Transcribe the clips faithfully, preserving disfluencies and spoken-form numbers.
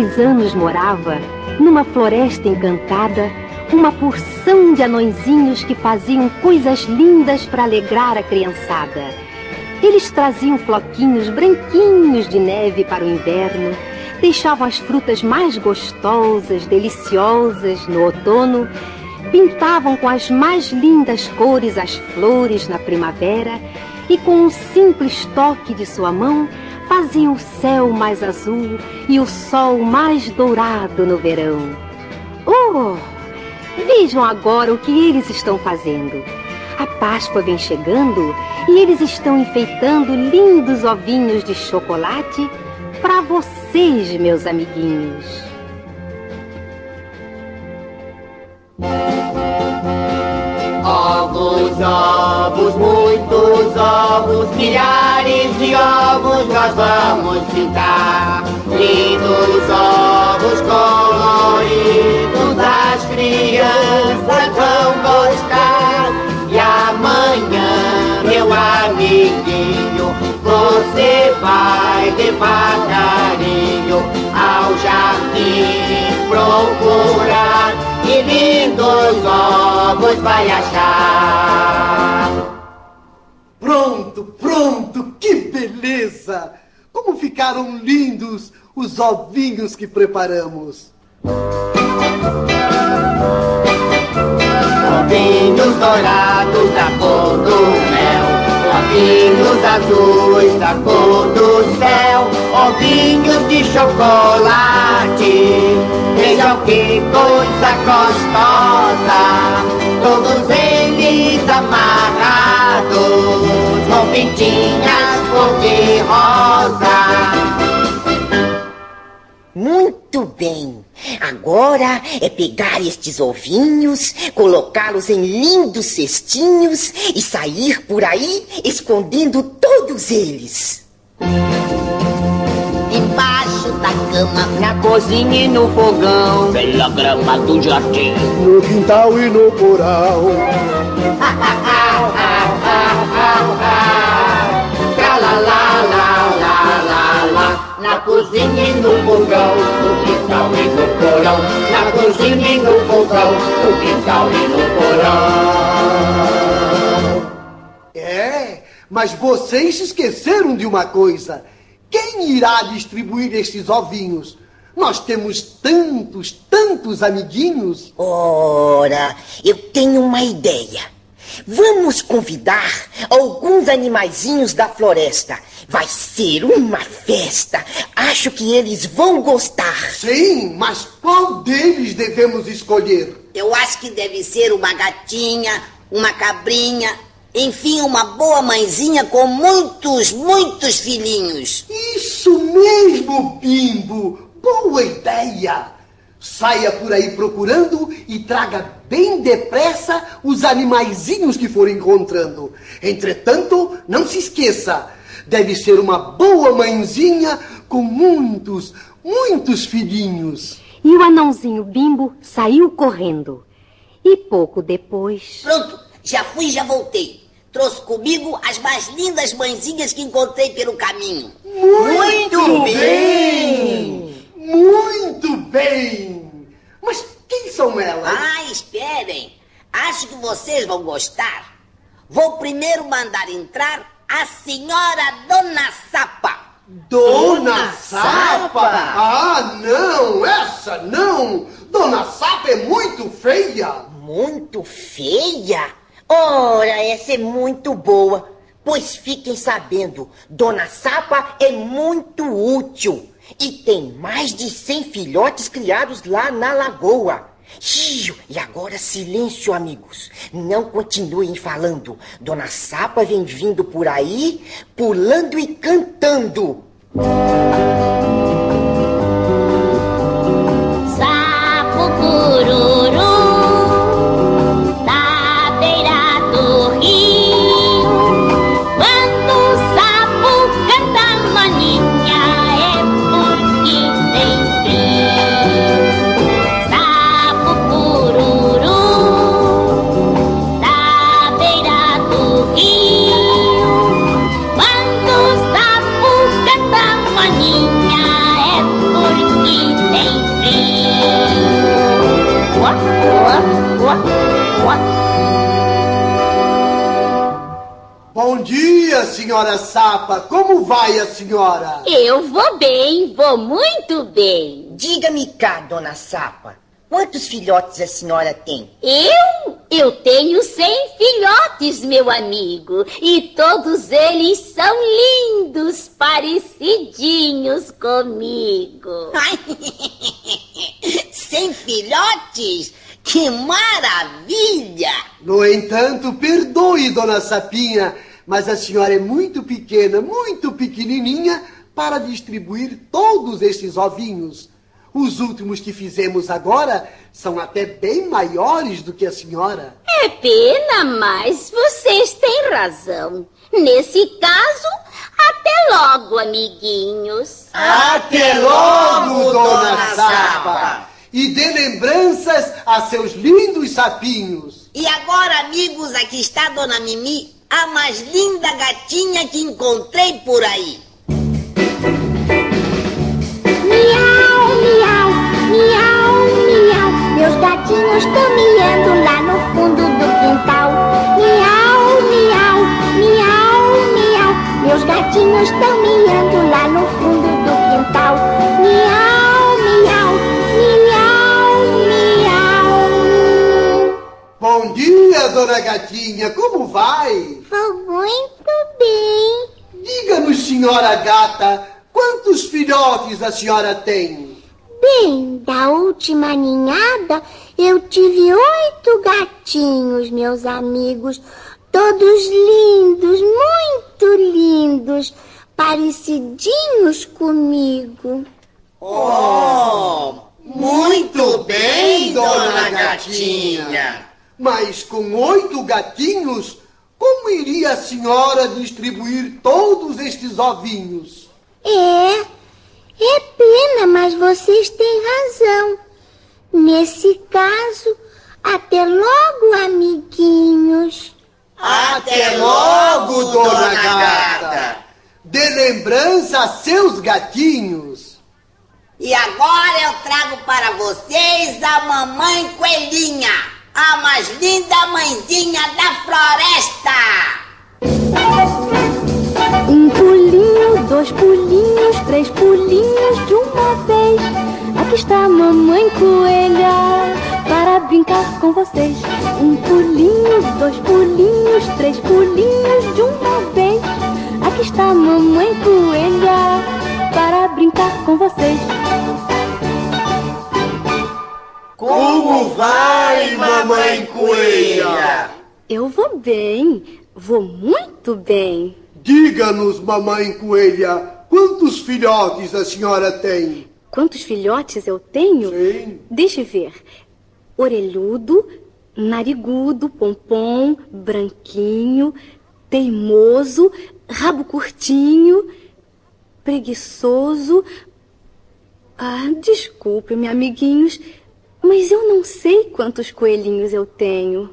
muitos anos morava, numa floresta encantada, uma porção de anõezinhos que faziam coisas lindas para alegrar a criançada. Eles traziam floquinhos branquinhos de neve para o inverno, deixavam as frutas mais gostosas, deliciosas no outono, pintavam com as mais lindas cores as flores na primavera e com um simples toque de sua mão faziam o céu mais azul e o sol mais dourado no verão. Oh! Vejam agora o que eles estão fazendo. A Páscoa vem chegando e eles estão enfeitando lindos ovinhos de chocolate para vocês, meus amiguinhos. Ovos, ovos, muitos ovos, milhares de ovos nós vamos pintar. Lindos ovos coloridos, as crianças vão gostar. E amanhã, meu amiguinho, você vai devagarinho ao jardim procurar e lindos ovos vai achar. Pronto, pronto, que beleza! Como ficaram lindos os ovinhos que preparamos. Ovinhos dourados da cor do mel, ovinhos azuis da cor do céu, ovinhos de chocolate, vejam que coisa gostosa, todos eles amarrados com pintinhas cor-de-rosa. Muito bem, agora é pegar estes ovinhos, colocá-los em lindos cestinhos e sair por aí escondendo todos eles. Debaixo da cama, na cozinha e no fogão, pela grama do jardim, no quintal e no porão. Na cozinha e no fogão, no quintal e no porão. Na cozinha e no fogão, no quintal e no porão. É, mas vocês esqueceram de uma coisa. Quem irá distribuir estes ovinhos? Nós temos tantos, tantos amiguinhos. Ora, eu tenho uma ideia. Vamos convidar alguns animaizinhos da floresta. Vai ser uma festa. Acho que eles vão gostar. Sim, mas qual deles devemos escolher? eu acho que deve ser uma gatinha, uma cabrinha, enfim, uma boa mãezinha com muitos, muitos filhinhos. Isso mesmo, Bimbo! Boa ideia! Saia por aí procurando e traga bem depressa os animaizinhos que for encontrando. Entretanto, não se esqueça, deve ser uma boa mãezinha com muitos, muitos filhinhos. E o anãozinho Bimbo saiu correndo. E pouco depois... Pronto, já fui e já voltei. Trouxe comigo as mais lindas mãezinhas que encontrei pelo caminho. Muito, Muito bem. bem! Muito bem! Mas quem são elas? Ah, esperem. Acho que vocês vão gostar. Vou primeiro mandar entrar a senhora Dona Sapa. Dona Sapa? Ah, não, essa não! Dona Sapa é muito feia! Muito feia? Ora, essa é muito boa. Pois fiquem sabendo, Dona Sapa é muito útil. E tem mais de cem filhotes criados lá na lagoa. E agora silêncio, amigos. Não continuem falando. Dona Sapa vem vindo por aí, pulando e cantando. Sapo cururu na beira do rio. Quando o sapo canta maninha é porque tem frio. Sapo cururu na beira do rio. Quando o sapo canta maninha dia, senhora Sapa. Como vai a senhora? Eu vou bem, vou muito bem. Diga-me cá, dona Sapa, quantos filhotes a senhora tem? Eu? Eu tenho cem filhotes, meu amigo. E todos eles são lindos, parecidinhos comigo. Ai, cem filhotes? Que maravilha! No entanto, perdoe, dona Sapinha, mas a senhora é muito pequena, muito pequenininha para distribuir todos estes ovinhos. Os últimos que fizemos agora são até bem maiores do que a senhora. É pena, mas vocês têm razão. Nesse caso, até logo, amiguinhos. Até logo, dona Sapa! E dê lembranças a seus lindos sapinhos. E agora, amigos, aqui está a Dona Mimi, a mais linda gatinha que encontrei por aí. Miau, miau, miau, miau. Meus gatinhos estão miando lá no fundo do quintal. Miau, miau, miau, miau. Meus gatinhos estão miando lá no fundo do quintal. Miau, miau, miau, miau. Bom dia, dona Gatinha. Como vai? Vou muito bem. Diga-nos, senhora gata, quantos filhotes a senhora tem? Bem, da última ninhada, eu tive oito gatinhos, meus amigos. Todos lindos, muito lindos, parecidinhos comigo. Oh, muito bem, Dona Gatinha. Mas com oito gatinhos, como iria a senhora distribuir todos estes ovinhos? É, é pena, mas vocês têm razão. Nesse caso, até logo, amiguinhos. Até logo, Dona Gata. Dê lembrança a seus gatinhos. E agora eu trago para vocês a Mamãe Coelhinha, a mais linda mãezinha da floresta. Um pulinho, dois pulinhos, três pulinhos de uma vez. Aqui está a mamãe coelha para brincar com vocês. Um pulinho, dois pulinhos, três pulinhos de uma vez. Aqui está a mamãe coelha para brincar com vocês. Como vai, mamãe coelha? Eu vou bem, vou muito bem. Diga-nos, mamãe coelha, quantos filhotes a senhora tem? Quantos filhotes eu tenho? Sim. Deixe ver. Orelhudo, narigudo, pompom, branquinho, teimoso, rabo curtinho, preguiçoso. Ah, desculpe-me, amiguinhos, mas eu não sei quantos coelhinhos eu tenho.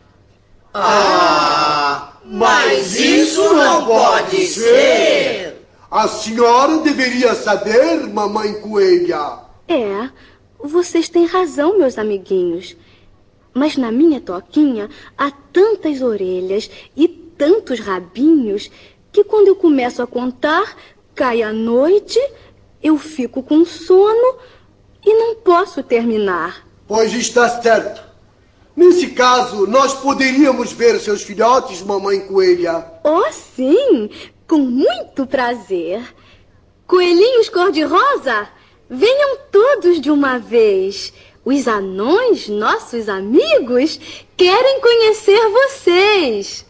Ah, mas isso não pode ser. A senhora deveria saber, mamãe coelha. É, vocês têm razão, meus amiguinhos. Mas na minha toquinha há tantas orelhas e tantos rabinhos que quando eu começo a contar, cai a noite, eu fico com sono e não posso terminar. Pois está certo. Nesse caso, nós poderíamos ver seus filhotes, mamãe coelha. Oh, sim, com muito prazer. Coelhinhos cor-de-rosa, venham todos de uma vez. Os anões, nossos amigos, querem conhecer vocês.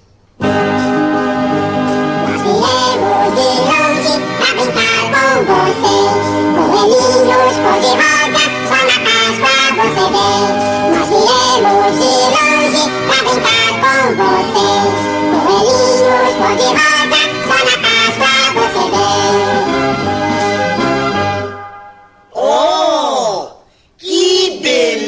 Nós viemos de longe pra brincar com você. Coelhinhos cor-de-rosa, só na Páscoa você vê. Nós viemos de longe pra brincar com você. Coelhinhos cor-de-rosa, só na Páscoa você vê. Oh, que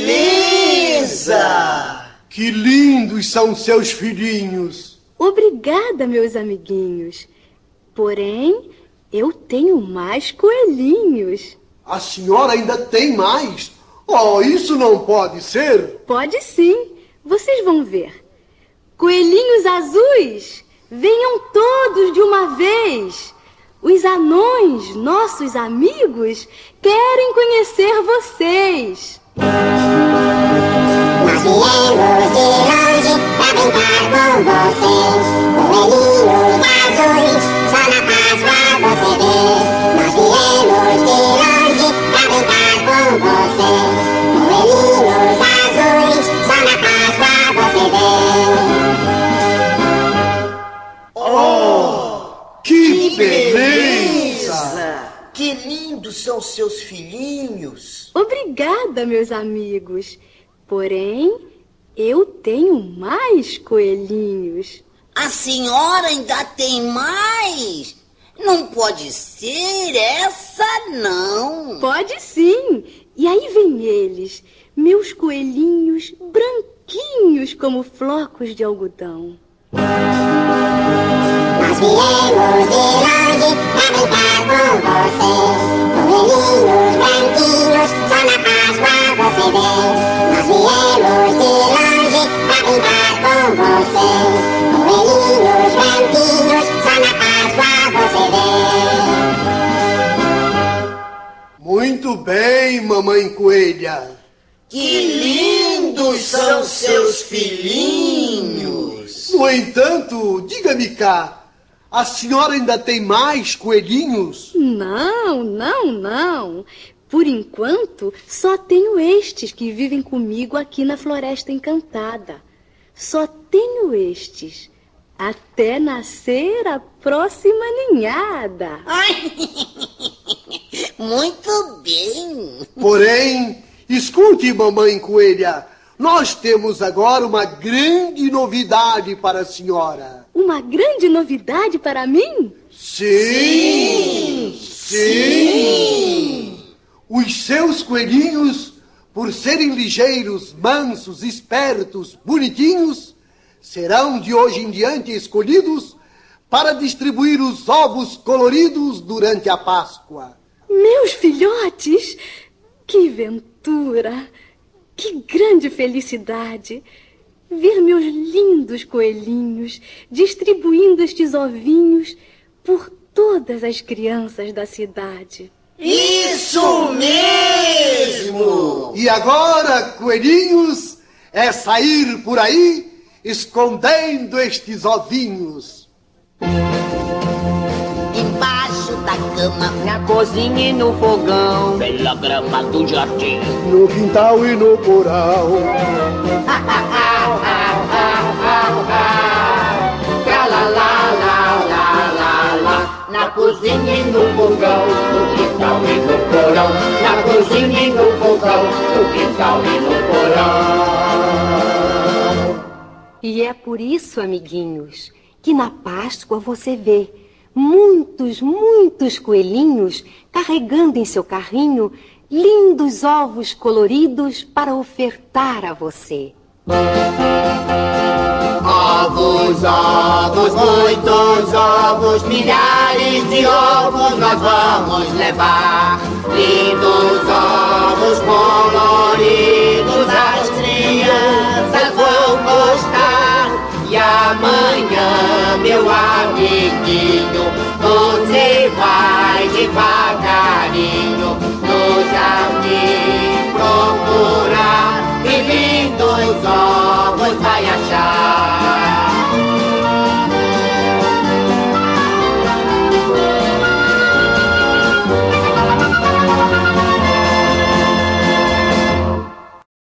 beleza! Que lindos são seus filhinhos. Obrigada, meus amiguinhos. Porém, eu tenho mais coelhinhos. A senhora ainda tem mais? Oh, isso não pode ser. Pode sim, vocês vão ver. Coelhinhos azuis, venham todos de uma vez. Os anões, nossos amigos, querem conhecer vocês. Nós viemos de longe pra brincar com vocês. Coelhinhos azuis, só na Páscoa você vê. Nós viemos de longe pra brincar com vocês. Coelhinhos azuis, só na Páscoa você vê. Oh, que beleza! Que lindos são seus filhinhos. Obrigada, meus amigos. Porém, eu tenho mais coelhinhos. A senhora ainda tem mais? Não pode ser essa, não. Pode sim. E aí vem eles, meus coelhinhos branquinhos como flocos de algodão. Nós viemos de longe pra brincar com vocês. Coelhinhos branquinhos, só na Páscoa você vê. Nós viemos de longe pra brincar com vocês. Coelhinhos branquinhos, só na Páscoa você vê. Muito bem, mamãe coelha. Que lindos são seus filhinhos. No entanto, diga-me cá, a senhora ainda tem mais coelhinhos? Não, não, não. Por enquanto, só tenho estes que vivem comigo aqui na Floresta Encantada. Só tenho estes, até nascer a próxima ninhada. Ai, muito bem. Porém, escute, mamãe coelha, nós temos agora uma grande novidade para a senhora. Uma grande novidade para mim? Sim, sim. sim. Os seus coelhinhos, por serem ligeiros, mansos, espertos, bonitinhos, serão de hoje em diante escolhidos para distribuir os ovos coloridos durante a Páscoa. Meus filhotes, que ventura, que grande felicidade ver meus lindos coelhinhos distribuindo estes ovinhos por todas as crianças da cidade. Isso mesmo! E agora, coelhinhos, é sair por aí escondendo estes ovinhos. Embaixo da cama, Na cozinha e no fogão, pela grama do jardim, No quintal e no porão. Tra la la la la la la. Na cozinha e no fogão, no quintal e no porão. Na cozinha e no fogão, no quintal e no porão. E é por isso, amiguinhos, que na Páscoa você vê muitos, muitos coelhinhos carregando em seu carrinho lindos ovos coloridos para ofertar a você. Ovos, ovos, muitos ovos, milhares de ovos nós vamos levar. Lindos ovos coloridos, as crianças vão gostar. E amanhã, meu amiguinho, você vai de